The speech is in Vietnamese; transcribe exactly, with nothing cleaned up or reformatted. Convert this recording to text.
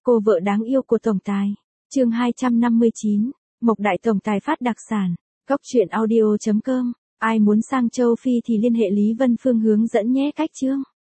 Cô vợ đáng yêu của tổng tài. Chương hai trăm năm mươi chín. Mộc đại tổng tài phát đặc sản. Góc truyện audio chấm com. Ai muốn sang châu Phi thì liên hệ Lý Vân Phương hướng dẫn nhé. Cách chương.